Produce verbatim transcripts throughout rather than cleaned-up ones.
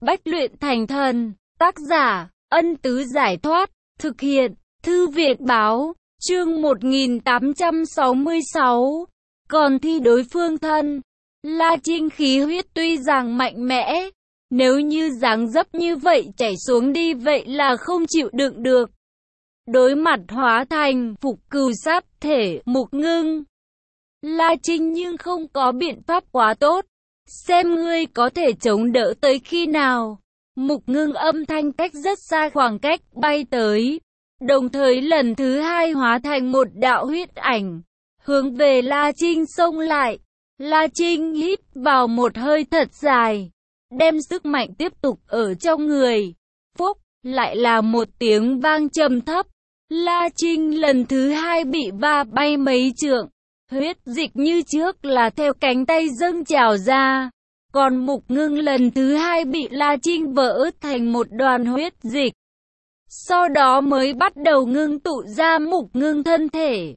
Bách luyện thành thần. Tác giả, Ân Tứ Giải Thoát. Thực hiện, Thư Viện Báo. Chương một nghìn tám trăm sáu mươi sáu. Còn thi đối phương thân. La Trinh khí huyết tuy rằng mạnh mẽ, nếu như dáng dấp như vậy chảy xuống đi vậy là không chịu đựng được. Đối mặt hóa thành phục cừu sát thể Mục Ngưng, La Trinh nhưng không có biện pháp quá tốt. Xem ngươi có thể chống đỡ tới khi nào. Mục Ngưng âm thanh cách rất xa khoảng cách bay tới, đồng thời lần thứ hai hóa thành một đạo huyết ảnh, hướng về La Trinh xông lại. La Trinh hít vào một hơi thật dài, đem sức mạnh tiếp tục ở trong người. Phúc, lại là một tiếng vang trầm thấp. La Trinh lần thứ hai bị va bay mấy trượng. Huyết dịch như trước là theo cánh tay dâng trào ra. Còn Mục Ngưng lần thứ hai bị La Trinh vỡ thành một đoàn huyết dịch. Sau đó mới bắt đầu ngưng tụ ra Mục Ngưng thân thể.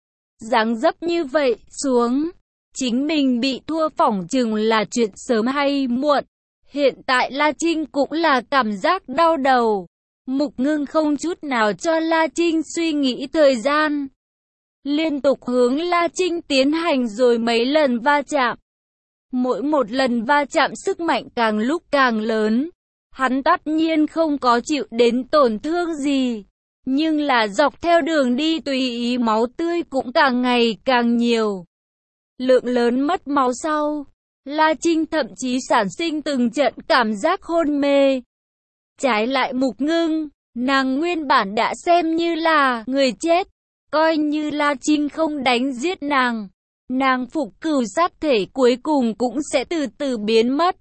Dáng dấp như vậy xuống, chính mình bị thua phỏng chừng là chuyện sớm hay muộn. Hiện tại La Trinh cũng là cảm giác đau đầu. Mục Ngưng không chút nào cho La Trinh suy nghĩ thời gian, liên tục hướng La Trinh tiến hành rồi mấy lần va chạm. Mỗi một lần va chạm sức mạnh càng lúc càng lớn. Hắn tất nhiên không có chịu đến tổn thương gì, nhưng là dọc theo đường đi tùy ý máu tươi cũng càng ngày càng nhiều. Lượng lớn mất máu sau, La Trinh thậm chí sản sinh từng trận cảm giác hôn mê. Trái lại Mục Ngưng, nàng nguyên bản đã xem như là người chết. Coi như La Trinh không đánh giết nàng, nàng phục cừu sát thể cuối cùng cũng sẽ từ từ biến mất.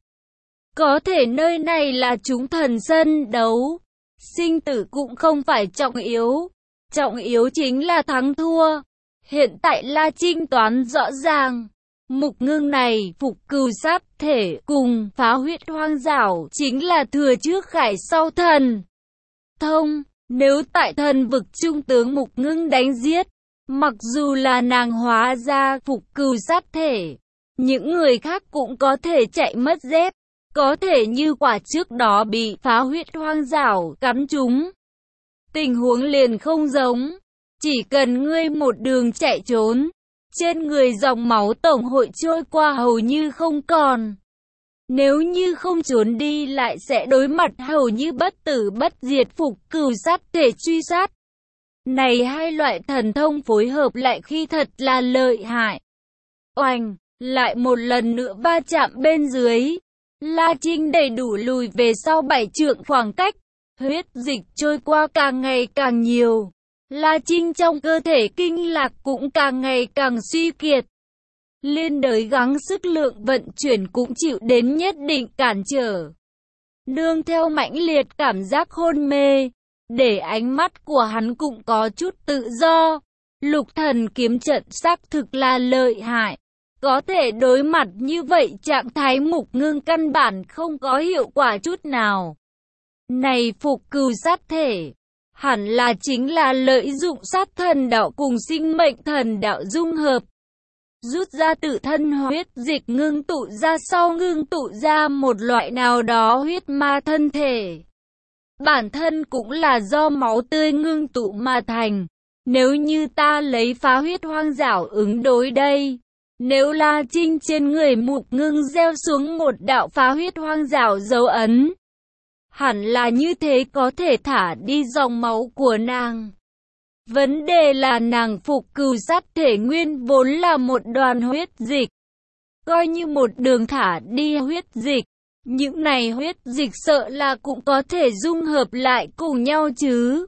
Có thể nơi này là chúng thần sân đấu, sinh tử cũng không phải trọng yếu, trọng yếu chính là thắng thua. Hiện tại La Trinh toán rõ ràng, Mục Ngưng này phục cừu sát thể cùng phá huyết hoang dảo chính là thừa trước khải sau thần thông. Nếu tại thần vực trung tướng Mục Ngưng đánh giết, mặc dù là nàng hóa ra phục cừu sát thể, những người khác cũng có thể chạy mất dép. Có thể như quả trước đó bị phá huyết hoang dảo cắn trúng, tình huống liền không giống. Chỉ cần ngươi một đường chạy trốn, trên người dòng máu tổng hội trôi qua hầu như không còn. Nếu như không trốn đi lại sẽ đối mặt hầu như bất tử bất diệt phục cừu sát thể truy sát. Này hai loại thần thông phối hợp lại khi thật là lợi hại. Oanh, lại một lần nữa va chạm bên dưới. La Trinh đầy đủ lùi về sau bảy trượng khoảng cách. Huyết dịch trôi qua càng ngày càng nhiều. La Trinh trong cơ thể kinh lạc cũng càng ngày càng suy kiệt. Liên đới gắng sức lượng vận chuyển cũng chịu đến nhất định cản trở. Nương theo mãnh liệt cảm giác hôn mê, để ánh mắt của hắn cũng có chút tự do. Lục thần kiếm trận xác thực là lợi hại. Có thể đối mặt như vậy trạng thái Mục Ngưng căn bản không có hiệu quả chút nào. Này phục cừu sát thể, hẳn là chính là lợi dụng sát thần đạo cùng sinh mệnh thần đạo dung hợp. Rút ra tự thân huyết dịch ngưng tụ ra sau ngưng tụ ra một loại nào đó huyết ma thân thể. Bản thân cũng là do máu tươi ngưng tụ mà thành. Nếu như ta lấy phá huyết hoang dảo ứng đối đây, nếu La Trinh trên người Mục Ngưng gieo xuống một đạo phá huyết hoang dảo dấu ấn, hẳn là như thế có thể thả đi dòng máu của nàng. Vấn đề là nàng phục cừu sát thể nguyên vốn là một đoàn huyết dịch. Coi như một đường thả đi huyết dịch, những này huyết dịch sợ là cũng có thể dung hợp lại cùng nhau chứ.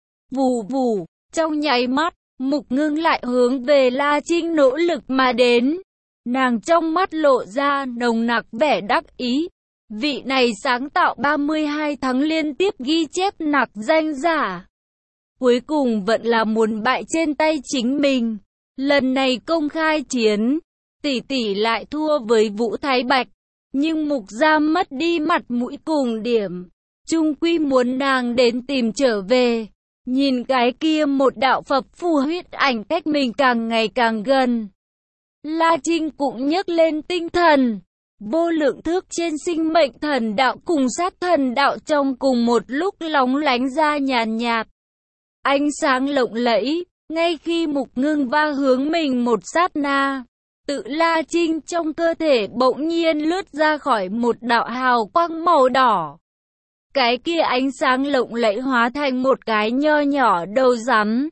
Vù vù, trong nháy mắt, Mục Ngưng lại hướng về La Trinh nỗ lực mà đến. Nàng trong mắt lộ ra nồng nặc vẻ đắc ý. Vị này sáng tạo ba mươi hai tháng liên tiếp ghi chép nặc danh giả, cuối cùng vẫn là muốn bại trên tay chính mình. Lần này công khai chiến, tỷ tỷ lại thua với Vũ Thái Bạch. Nhưng Mục gia mất đi mặt mũi cùng điểm, chung quy muốn nàng đến tìm trở về. Nhìn cái kia một đạo phập phù huyết ảnh cách mình càng ngày càng gần, La Trinh cũng nhấc lên tinh thần. Vô lượng thước trên sinh mệnh thần đạo cùng sát thần đạo trong cùng một lúc lóng lánh ra nhàn nhạt. Ánh sáng lộng lẫy, ngay khi Mục Ngưng va hướng mình một sát na, Tự La Trinh trong cơ thể bỗng nhiên lướt ra khỏi một đạo hào quang màu đỏ. Cái kia ánh sáng lộng lẫy hóa thành một cái nho nhỏ đầu rắn.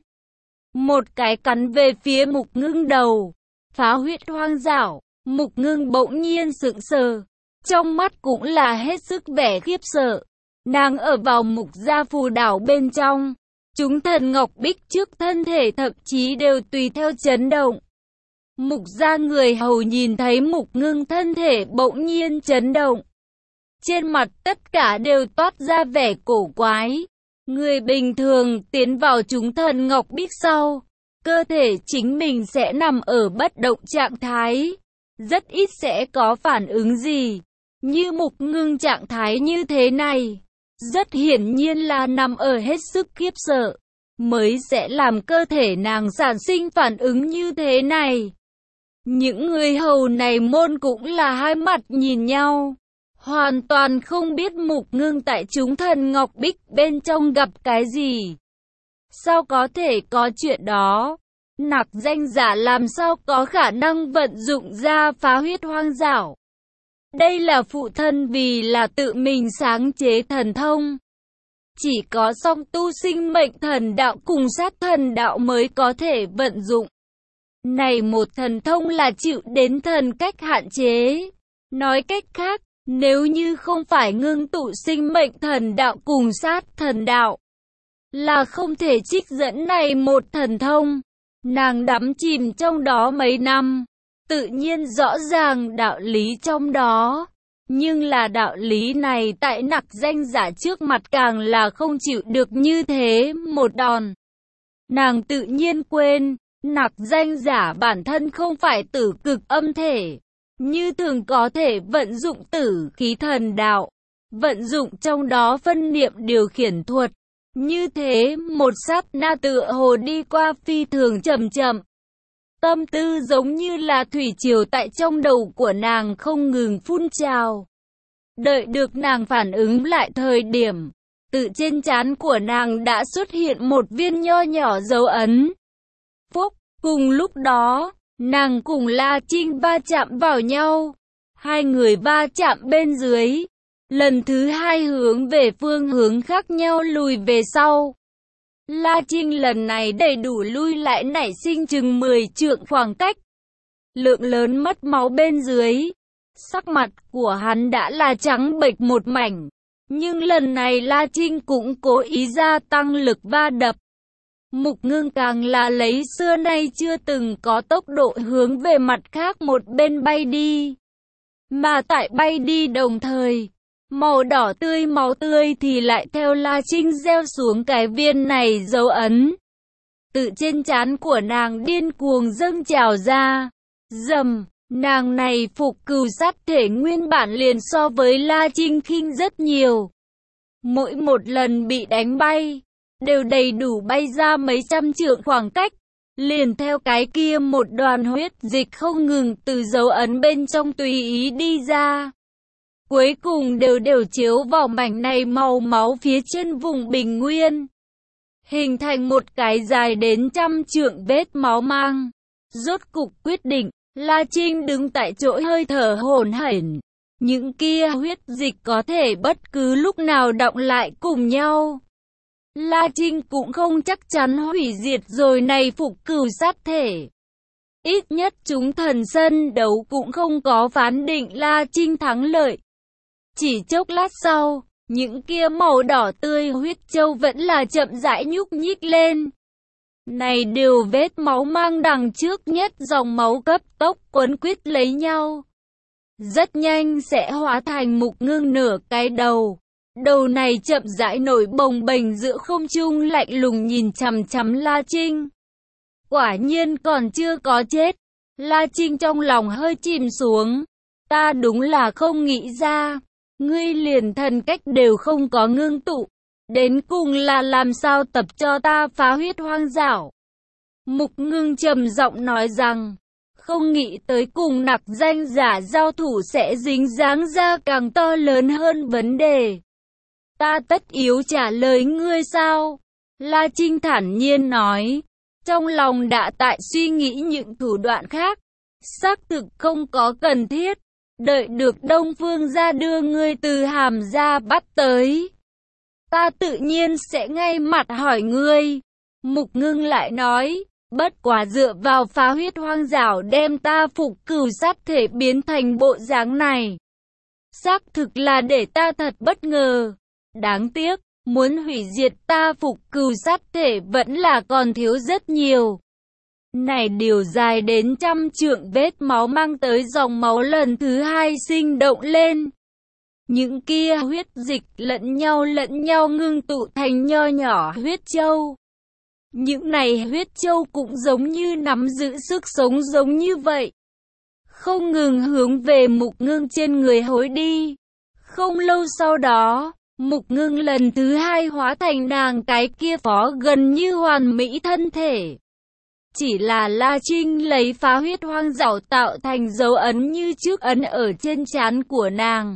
Một cái cắn về phía Mục Ngưng đầu, phá huyết hoang dảo. Mục Ngưng bỗng nhiên sững sờ, trong mắt cũng là hết sức vẻ khiếp sợ. Nàng ở vào Mục gia phù đảo bên trong, chúng thần ngọc bích trước thân thể thậm chí đều tùy theo chấn động. Mục gia người hầu nhìn thấy Mục Ngưng thân thể bỗng nhiên chấn động, trên mặt tất cả đều toát ra vẻ cổ quái. Người bình thường tiến vào chúng thần ngọc bích sau, cơ thể chính mình sẽ nằm ở bất động trạng thái, rất ít sẽ có phản ứng gì. Như Mục Ngưng trạng thái như thế này, rất hiển nhiên là nằm ở hết sức khiếp sợ, mới sẽ làm cơ thể nàng sản sinh phản ứng như thế này. Những người hầu này môn cũng là hai mặt nhìn nhau, hoàn toàn không biết Mục Ngưng tại chúng thần ngọc bích bên trong gặp cái gì. Sao có thể có chuyện đó? Nặc danh giả làm sao có khả năng vận dụng ra phá huyết hoang dảo? Đây là phụ thân vì là tự mình sáng chế thần thông. Chỉ có song tu sinh mệnh thần đạo cùng sát thần đạo mới có thể vận dụng. Này một thần thông là chịu đến thần cách hạn chế. Nói cách khác, nếu như không phải ngưng tụ sinh mệnh thần đạo cùng sát thần đạo, là không thể trích dẫn này một thần thông. Nàng đắm chìm trong đó mấy năm, tự nhiên rõ ràng đạo lý trong đó. Nhưng là đạo lý này tại nặc danh giả trước mặt càng là không chịu được như thế một đòn. Nàng tự nhiên quên, nặc danh giả bản thân không phải tử cực âm thể, như thường có thể vận dụng tử khí thần đạo, vận dụng trong đó phân niệm điều khiển thuật. Như thế, một sát na tựa hồ đi qua phi thường chậm chậm. Tâm tư giống như là thủy triều tại trong đầu của nàng không ngừng phun trào. Đợi được nàng phản ứng lại thời điểm, tự trên trán của nàng đã xuất hiện một viên nho nhỏ dấu ấn. Phúc, cùng lúc đó, nàng cùng La Trinh va chạm vào nhau. Hai người va chạm bên dưới. Lần thứ hai hướng về phương hướng khác nhau lùi về sau. La Trinh lần này đầy đủ lui lại nảy sinh chừng mười trượng khoảng cách. Lượng lớn mất máu bên dưới. Sắc mặt của hắn đã là trắng bệch một mảnh. Nhưng lần này La Trinh cũng cố ý gia tăng lực va đập. Mục Ngưng càng là lấy xưa nay chưa từng có tốc độ hướng về mặt khác một bên bay đi. Mà tại bay đi đồng thời, màu đỏ tươi máu tươi thì lại theo La Trinh gieo xuống cái viên này dấu ấn. Tự trên trán của nàng điên cuồng dâng trào ra. Dầm, nàng này phục cừu sát thể nguyên bản liền so với La Trinh khinh rất nhiều. Mỗi một lần bị đánh bay, đều đầy đủ bay ra mấy trăm trượng khoảng cách. Liền theo cái kia một đoàn huyết dịch không ngừng từ dấu ấn bên trong tùy ý đi ra. Cuối cùng đều đều chiếu vào mảnh này màu máu phía trên vùng bình nguyên, hình thành một cái dài đến trăm trượng vết máu mang. Rốt cục quyết định, La Trinh đứng tại chỗ hơi thở hổn hển. Những kia huyết dịch có thể bất cứ lúc nào đọng lại cùng nhau. La Trinh cũng không chắc chắn hủy diệt rồi này phục cừu sát thể. Ít nhất chúng thần sân đấu cũng không có phán định La Trinh thắng lợi. Chỉ chốc lát sau, những kia màu đỏ tươi huyết châu vẫn là chậm rãi nhúc nhích lên. Này đều vết máu mang đằng trước nhất dòng máu cấp tốc quấn quýt lấy nhau. Rất nhanh sẽ hóa thành Mục Ngưng nửa cái đầu. Đầu này chậm rãi nổi bồng bềnh giữa không trung lạnh lùng nhìn chằm chằm La Trinh. Quả nhiên còn chưa có chết. La Trinh trong lòng hơi chìm xuống. Ta đúng là không nghĩ ra. Ngươi liền thần cách đều không có ngưng tụ. Đến cùng là làm sao tập cho ta phá huyết hoang dảo. Mục Ngưng trầm giọng nói rằng. không nghĩ tới cùng nặc danh giả giao thủ sẽ dính dáng ra càng to lớn hơn vấn đề. Ta tất yếu trả lời ngươi sao? La Trinh thản nhiên nói, trong lòng đã tại suy nghĩ những thủ đoạn khác. Xác thực không có cần thiết, đợi được Đông Phương gia đưa ngươi từ Hàm gia bắt tới. Ta tự nhiên sẽ ngay mặt hỏi ngươi. Mục Ngưng lại nói, bất quá dựa vào phá huyết hoang dảo đem ta phục cửu sát thể biến thành bộ dáng này. Xác thực là để ta thật bất ngờ. Đáng tiếc, muốn hủy diệt ta phục cửu sát thể vẫn là còn thiếu rất nhiều. Này điều dài đến trăm trượng vết máu mang tới dòng máu lần thứ hai sinh động lên. Những kia huyết dịch lẫn nhau lẫn nhau ngưng tụ thành nho nhỏ huyết châu. Những này huyết châu cũng giống như nắm giữ sức sống giống như vậy. Không ngừng hướng về Mục Ngưng trên người hối đi. Không lâu sau đó, Mục Ngưng lần thứ hai hóa thành nàng cái kia phó gần như hoàn mỹ thân thể. Chỉ là La Trinh lấy phá huyết hoang dảo tạo thành dấu ấn như trước ấn ở trên trán của nàng.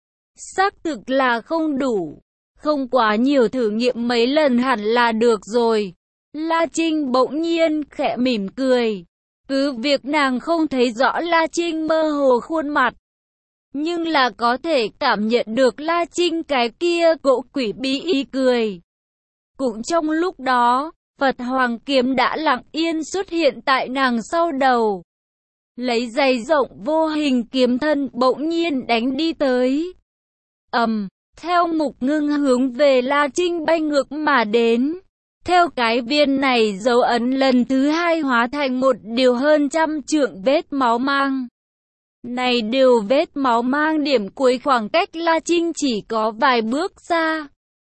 Xác thực là không đủ, không quá nhiều thử nghiệm mấy lần hẳn là được rồi. La Trinh bỗng nhiên khẽ mỉm cười. Cứ việc nàng không thấy rõ La Trinh mơ hồ khuôn mặt, nhưng là có thể cảm nhận được La Trinh cái kia cỗ quỷ bí ý cười. Cũng trong lúc đó, Phật Hoàng Kiếm đã lặng yên xuất hiện tại nàng sau đầu. Lấy dày rộng vô hình kiếm thân bỗng nhiên đánh đi tới. ầm, um, theo Mục Ngưng hướng về La Trinh bay ngược mà đến. Theo cái viên này dấu ấn lần thứ hai hóa thành một điều hơn trăm trượng vết máu mang. Này điều vết máu mang điểm cuối khoảng cách La Trinh chỉ có vài bước xa.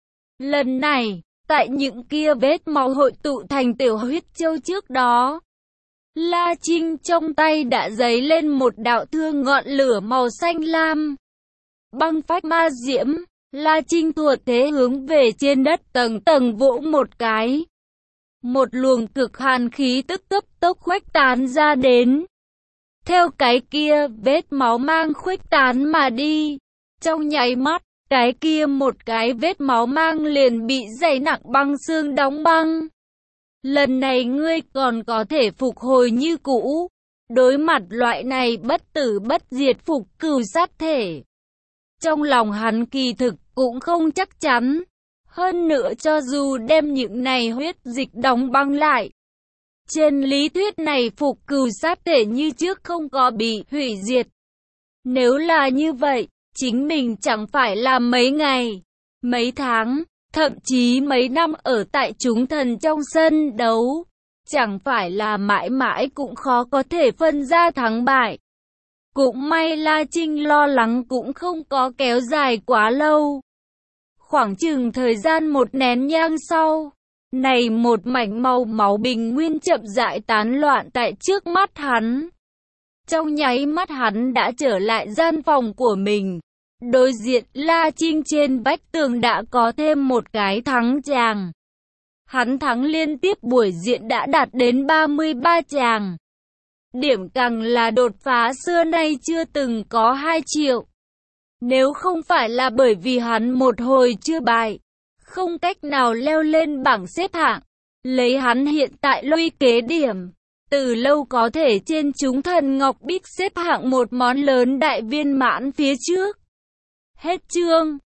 Lần này, tại những kia vết máu hội tụ thành tiểu huyết châu trước đó, La Trinh trong tay đã giấy lên một đạo thương ngọn lửa màu xanh lam. Băng phách ma diễm, La Trinh thuận thế hướng về trên đất tầng tầng vỗ một cái. Một luồng cực hàn khí tức cấp tốc khuếch tán ra đến. Theo cái kia vết máu mang khuếch tán mà đi. Trong nháy mắt, cái kia một cái vết máu mang liền bị dày nặng băng xương đóng băng. Lần này ngươi còn có thể phục hồi như cũ. Đối mặt loại này bất tử bất diệt phục cửu sát thể, trong lòng hắn kỳ thực cũng không chắc chắn. Hơn nữa cho dù đem những này huyết dịch đóng băng lại, trên lý thuyết này phục cửu sát thể như trước không có bị hủy diệt. Nếu là như vậy, chính mình chẳng phải là mấy ngày, mấy tháng, thậm chí mấy năm ở tại chúng thần trong sân đấu, chẳng phải là mãi mãi cũng khó có thể phân ra thắng bại. Cũng may La Trinh lo lắng cũng không có kéo dài quá lâu. Khoảng chừng thời gian một nén nhang sau, này một mảnh màu máu bình nguyên chậm rãi tán loạn tại trước mắt hắn. Trong nháy mắt hắn đã trở lại gian phòng của mình. Đối diện La Trinh trên vách tường đã có thêm một cái thắng tràng. Hắn thắng liên tiếp buổi diện đã đạt đến ba mươi ba tràng. Điểm càng là đột phá xưa nay chưa từng có hai triệu. Nếu không phải là bởi vì hắn một hồi chưa bại, không cách nào leo lên bảng xếp hạng, lấy hắn hiện tại luy kế điểm, từ lâu có thể trên chúng thần ngọc bích xếp hạng một món lớn đại viên mãn phía trước. Hết chương.